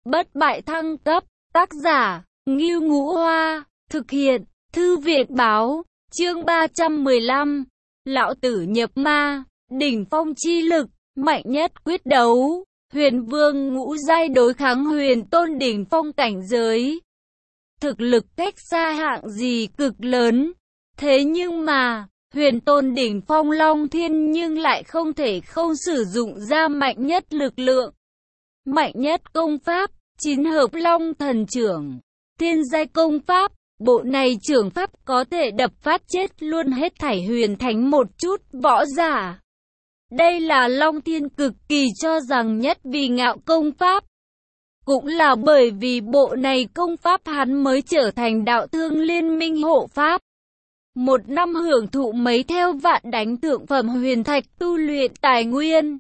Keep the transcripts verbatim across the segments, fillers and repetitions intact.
bất bại thăng cấp, tác giả, Ngưu Ngũ Hoa, thực hiện, Thư viện báo, chương ba trăm mười lăm, Lão Tử nhập ma, đỉnh phong chi lực, mạnh nhất quyết đấu, huyền vương ngũ giai đối kháng huyền tôn đỉnh phong cảnh giới. Thực lực cách xa hạng gì cực lớn, thế nhưng mà, huyền tôn đỉnh phong Long Thiên nhưng lại không thể không sử dụng ra mạnh nhất lực lượng. Mạnh nhất công pháp, chín hợp Long Thần Chưởng, thiên giai công pháp, bộ này chưởng pháp có thể đập phát chết luôn hết thảy huyền thánh một chút võ giả. Đây là Long Thiên cực kỳ cho rằng nhất vì ngạo công pháp. Cũng là bởi vì bộ này công pháp hắn mới trở thành đạo thương liên minh hộ pháp. Một năm hưởng thụ mấy theo vạn đánh thượng phẩm huyền thạch tu luyện tài nguyên.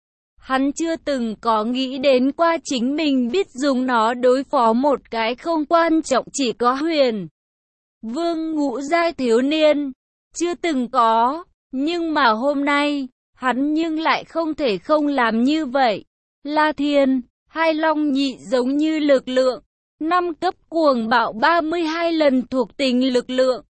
Hắn chưa từng có nghĩ đến qua chính mình biết dùng nó đối phó một cái không quan trọng chỉ có huyền vương ngũ giai thiếu niên. Chưa từng có, nhưng mà hôm nay, hắn nhưng lại không thể không làm như vậy. La Thiên, hai long nhị giống như lực lượng, năm cấp cuồng bạo ba mươi hai lần thuộc tính lực lượng.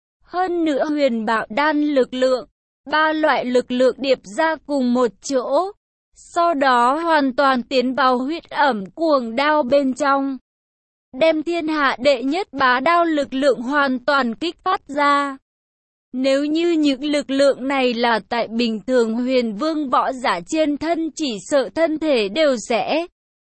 Hơn nữa huyền bạo đan lực lượng, ba loại lực lượng điệp ra cùng một chỗ. Sau đó hoàn toàn tiến vào huyết ẩm cuồng đao bên trong. Đem thiên hạ đệ nhất bá đao lực lượng hoàn toàn kích phát ra. Nếu như những lực lượng này là tại bình thường huyền vương võ giả trên thân chỉ sợ thân thể đều sẽ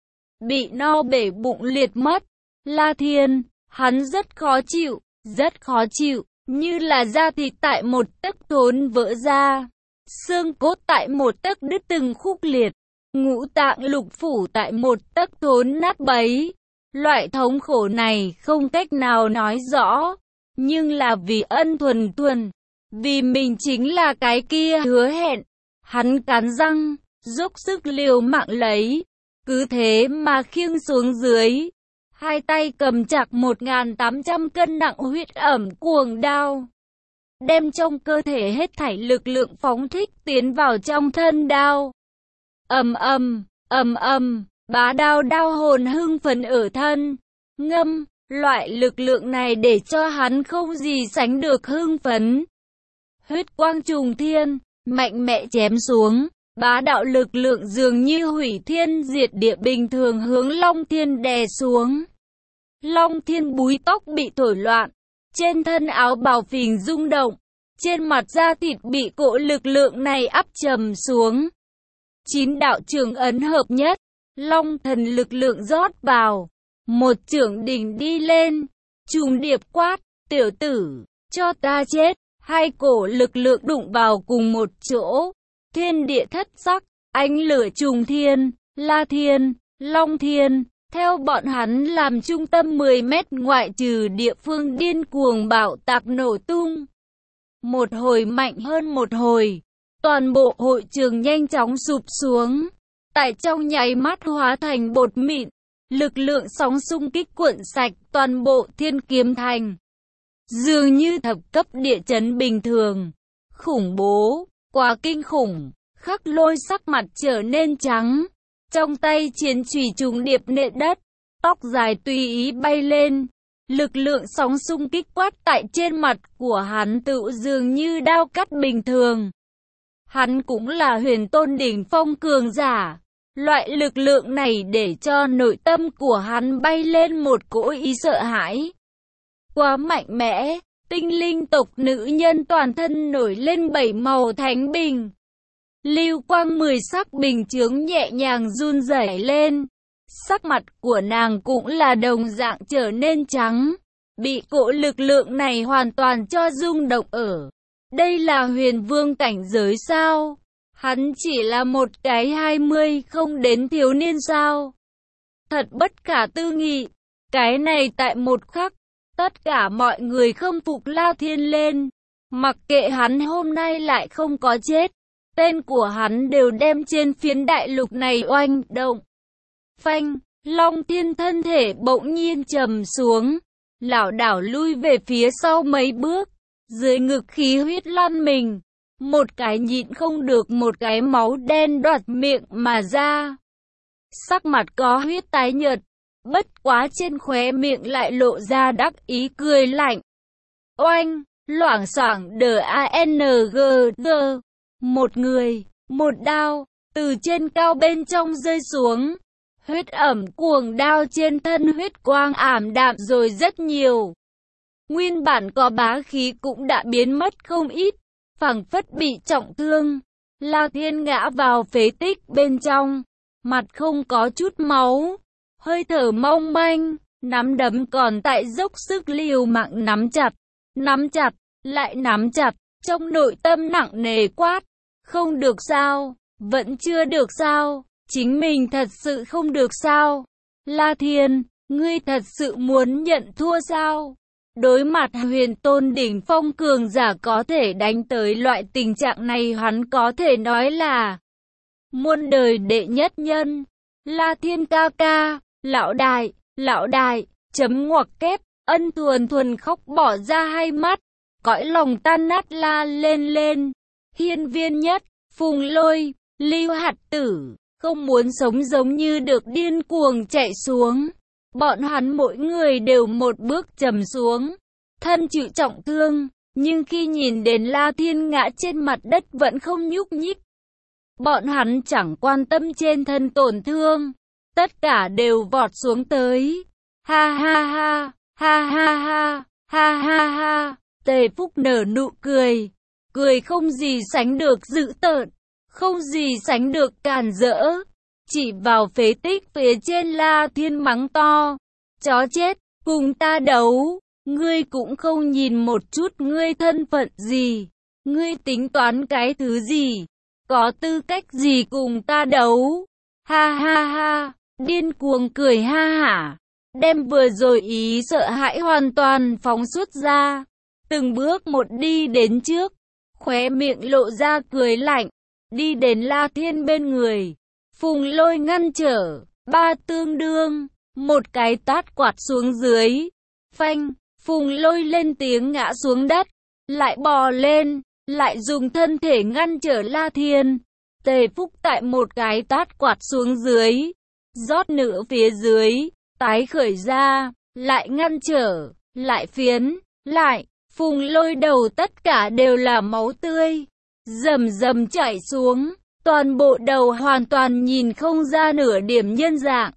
bị no bể bụng liệt mất. La Thiên, hắn rất khó chịu, rất khó chịu, như là da thịt tại một tấc thốn vỡ ra. Xương cốt tại một tấc đứt từng khúc liệt, ngũ tạng lục phủ tại một tấc thốn nát bấy. Loại thống khổ này không cách nào nói rõ, nhưng là vì ân thuần thuần, vì mình chính là cái kia hứa hẹn. Hắn cắn răng, dốc sức liều mạng lấy, cứ thế mà khiêng xuống dưới. Hai tay cầm chặt một nghìn tám trăm cân nặng huyết ẩm cuồng đao. Đem trong cơ thể hết thảy lực lượng phóng thích tiến vào trong thân đao. Ầm ầm, ầm ầm, bá đao đao hồn hưng phấn ở thân. Ngâm, loại lực lượng này để cho hắn không gì sánh được hưng phấn. Huyết quang trùng thiên, mạnh mẽ chém xuống. Bá đạo lực lượng dường như hủy thiên diệt địa bình thường hướng Long Thiên đè xuống. Long Thiên búi tóc bị thổi loạn, trên thân áo bào phình rung động, trên mặt da thịt bị cỗ lực lượng này áp trầm xuống. Chín đạo trường ấn hợp nhất, Long Thần lực lượng rót vào, một chưởng đỉnh đi lên, trùng điệp quát, tiểu tử, cho ta chết. Hai cổ lực lượng đụng vào cùng một chỗ, thiên địa thất sắc, ánh lửa trùng thiên. La Thiên, Long Thiên, theo bọn hắn làm trung tâm mười mét ngoại trừ địa phương điên cuồng bạo tạc nổ tung. Một hồi mạnh hơn một hồi, toàn bộ hội trường nhanh chóng sụp xuống, tại trong nháy mắt hóa thành bột mịn, lực lượng sóng xung kích cuộn sạch toàn bộ Thiên Kiếm Thành. Dường như thập cấp địa chấn bình thường, khủng bố, quá kinh khủng. Khắc Lôi sắc mặt trở nên trắng, trong tay chiến chùy trùng điệp nện đất, tóc dài tùy ý bay lên, lực lượng sóng xung kích quát tại trên mặt của hắn tựu dường như đao cắt bình thường. Hắn cũng là huyền tôn đỉnh phong cường giả, loại lực lượng này để cho nội tâm của hắn bay lên một cỗ ý sợ hãi. Quá mạnh mẽ, tinh linh tộc nữ nhân toàn thân nổi lên bảy màu thánh bình. Lưu quang mười sắc bình chướng nhẹ nhàng run rẩy lên. Sắc mặt của nàng cũng là đồng dạng trở nên trắng, bị cỗ lực lượng này hoàn toàn cho rung động ở. Đây là huyền vương cảnh giới sao? Hắn chỉ là một cái hai mươi không đến thiếu niên sao? Thật bất khả tư nghị. Cái này tại một khắc, tất cả mọi người khâm phục La Thiên lên. Mặc kệ hắn hôm nay lại không có chết, tên của hắn đều đem trên phiến đại lục này oanh động. Phanh, Long Thiên thân thể bỗng nhiên trầm xuống, lảo đảo lui về phía sau mấy bước, dưới ngực khí huyết lan mình, một cái nhịn không được một cái máu đen đoạt miệng mà ra. Sắc mặt có huyết tái nhợt, bất quá trên khóe miệng lại lộ ra đắc ý cười lạnh. Oanh, loảng xoảng đờ a n g g, một người, một đao, từ trên cao bên trong rơi xuống. Huyết ẩm cuồng đao trên thân huyết quang ảm đạm rồi rất nhiều. Nguyên bản có bá khí cũng đã biến mất không ít, phảng phất bị trọng thương. La Thiên ngã vào phế tích bên trong, mặt không có chút máu, hơi thở mong manh, nắm đấm còn tại dốc sức liều mạng nắm chặt, nắm chặt, lại nắm chặt, trong nội tâm nặng nề quát, không được sao, vẫn chưa được sao, chính mình thật sự không được sao. La Thiên, ngươi thật sự muốn nhận thua sao? Đối mặt huyền tôn đỉnh phong cường giả có thể đánh tới loại tình trạng này, hắn có thể nói là muôn đời đệ nhất nhân. La Thiên ca ca, lão đại, lão đại, chấm ngoặc kép, Ân Thuần Thuần khóc bỏ ra hai mắt, cõi lòng tan nát la lên lên. Hiên Viên Nhất, Phùng Lôi, Lưu Hạt Tử, không muốn sống giống như được điên cuồng chạy xuống. Bọn hắn mỗi người đều một bước trầm xuống, thân chịu trọng thương, nhưng khi nhìn đến La Thiên ngã trên mặt đất vẫn không nhúc nhích. Bọn hắn chẳng quan tâm trên thân tổn thương, tất cả đều vọt xuống tới. Ha ha ha, ha ha ha, ha ha ha, Tề Phúc nở nụ cười, cười không gì sánh được dữ tợn, không gì sánh được càn rỡ, chỉ vào phế tích phía trên La Thiên mắng to, chó chết, cùng ta đấu, ngươi cũng không nhìn một chút ngươi thân phận gì, ngươi tính toán cái thứ gì, có tư cách gì cùng ta đấu, ha ha ha, điên cuồng cười ha hả, đem vừa rồi ý sợ hãi hoàn toàn phóng xuất ra, từng bước một đi đến trước, khóe miệng lộ ra cười lạnh, đi đến La Thiên bên người, Phùng Lôi ngăn trở, ba tương đương, một cái tát quạt xuống dưới, phanh, Phùng Lôi lên tiếng ngã xuống đất, lại bò lên, lại dùng thân thể ngăn trở La Thiên. Tề Phúc tại một cái tát quạt xuống dưới, rót nữa phía dưới, tái khởi ra, lại ngăn trở, lại phiến, lại, Phùng Lôi đầu tất cả đều là máu tươi, rầm rầm chảy xuống, toàn bộ đầu hoàn toàn nhìn không ra nửa điểm nhân dạng.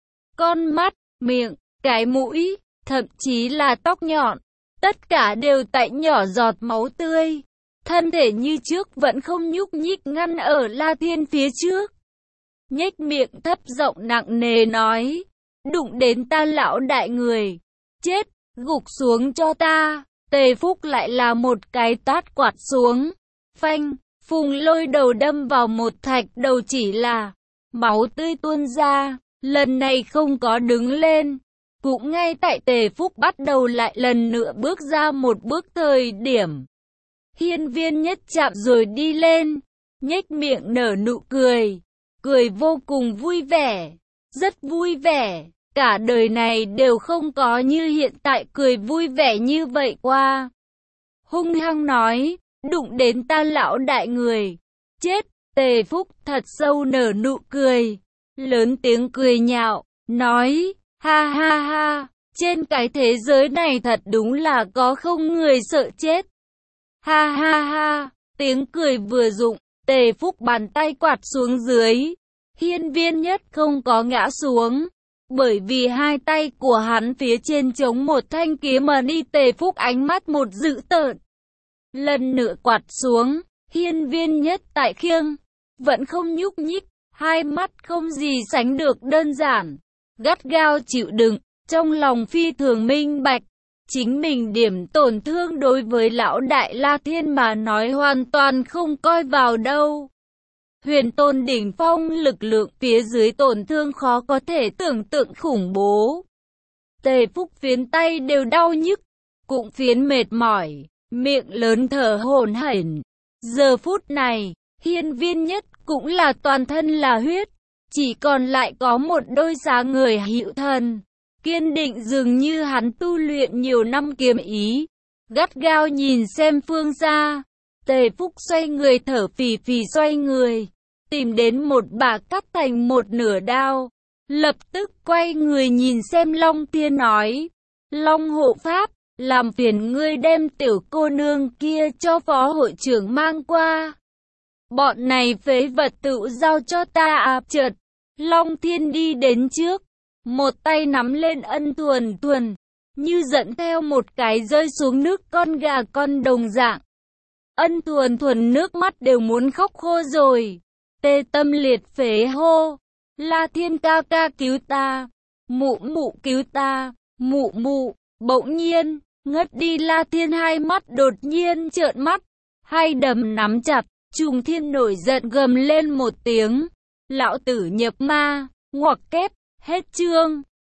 Con mắt, miệng, cái mũi, thậm chí là tóc nhọn, tất cả đều tại nhỏ giọt máu tươi. Thân thể như trước vẫn không nhúc nhích ngăn ở La Thiên phía trước. Nhếch miệng thấp giọng nặng nề nói, đụng đến ta lão đại người, chết, gục xuống cho ta. Tề Phúc lại là một cái tát quạt xuống, phanh, Phùng Lôi đầu đâm vào một thạch đầu, chỉ là máu tươi tuôn ra, lần này không có đứng lên. Cũng ngay tại Tề Phúc bắt đầu lại lần nữa bước ra một bước thời điểm, Hiên Viên Nhất chạm rồi đi lên, nhếch miệng nở nụ cười, cười vô cùng vui vẻ, rất vui vẻ, cả đời này đều không có như hiện tại cười vui vẻ như vậy qua. Hung hăng nói, đụng đến ta lão đại người, chết. Tề Phúc thật sâu nở nụ cười, lớn tiếng cười nhạo, nói, ha ha ha, trên cái thế giới này thật đúng là có không người sợ chết. Ha ha ha, tiếng cười vừa dụng, Tề Phúc bàn tay quạt xuống dưới, Hiên Viên Nhất không có ngã xuống, bởi vì hai tay của hắn phía trên chống một thanh kiếm mà đi. Tề Phúc ánh mắt một dữ tợn, lần nữa quạt xuống, Hiên Viên Nhất tại khiêng, vẫn không nhúc nhích, hai mắt không gì sánh được đơn giản, gắt gao chịu đựng, trong lòng phi thường minh bạch. Chính mình điểm tổn thương đối với lão đại La Thiên mà nói hoàn toàn không coi vào đâu. Huyền tôn đỉnh phong lực lượng phía dưới tổn thương khó có thể tưởng tượng khủng bố. Tề Phúc phiến tay đều đau nhức, cũng phiến mệt mỏi, miệng lớn thở hổn hển. Giờ phút này, Hiên Viên Nhất cũng là toàn thân là huyết, chỉ còn lại có một đôi sáng người hữu thần. Kiên định dường như hắn tu luyện nhiều năm kiếm ý, gắt gao nhìn xem phương xa. Tề Phúc xoay người thở phì phì xoay người, tìm đến một bả cắt thành một nửa đao, lập tức quay người nhìn xem Long Thiên nói, Long hộ pháp, làm phiền ngươi đem tiểu cô nương kia cho phó hội trưởng mang qua. Bọn này phế vật tự giao cho ta à. Chợt, Long Thiên đi đến trước, một tay nắm lên Ân Thuần Thuần, như dẫn theo một cái rơi xuống nước con gà con đồng dạng. Ân Thuần Thuần nước mắt đều muốn khóc khô rồi, tê tâm liệt phế hô, La Thiên ca ca cứu ta, mụ mụ cứu ta, mụ mụ. Bỗng nhiên, ngất đi La Thiên hai mắt đột nhiên trợn mắt, hai đấm nắm chặt, Trùng Thiên nổi giận gầm lên một tiếng, lão tử nhập ma, ngoặc kép, hết chương.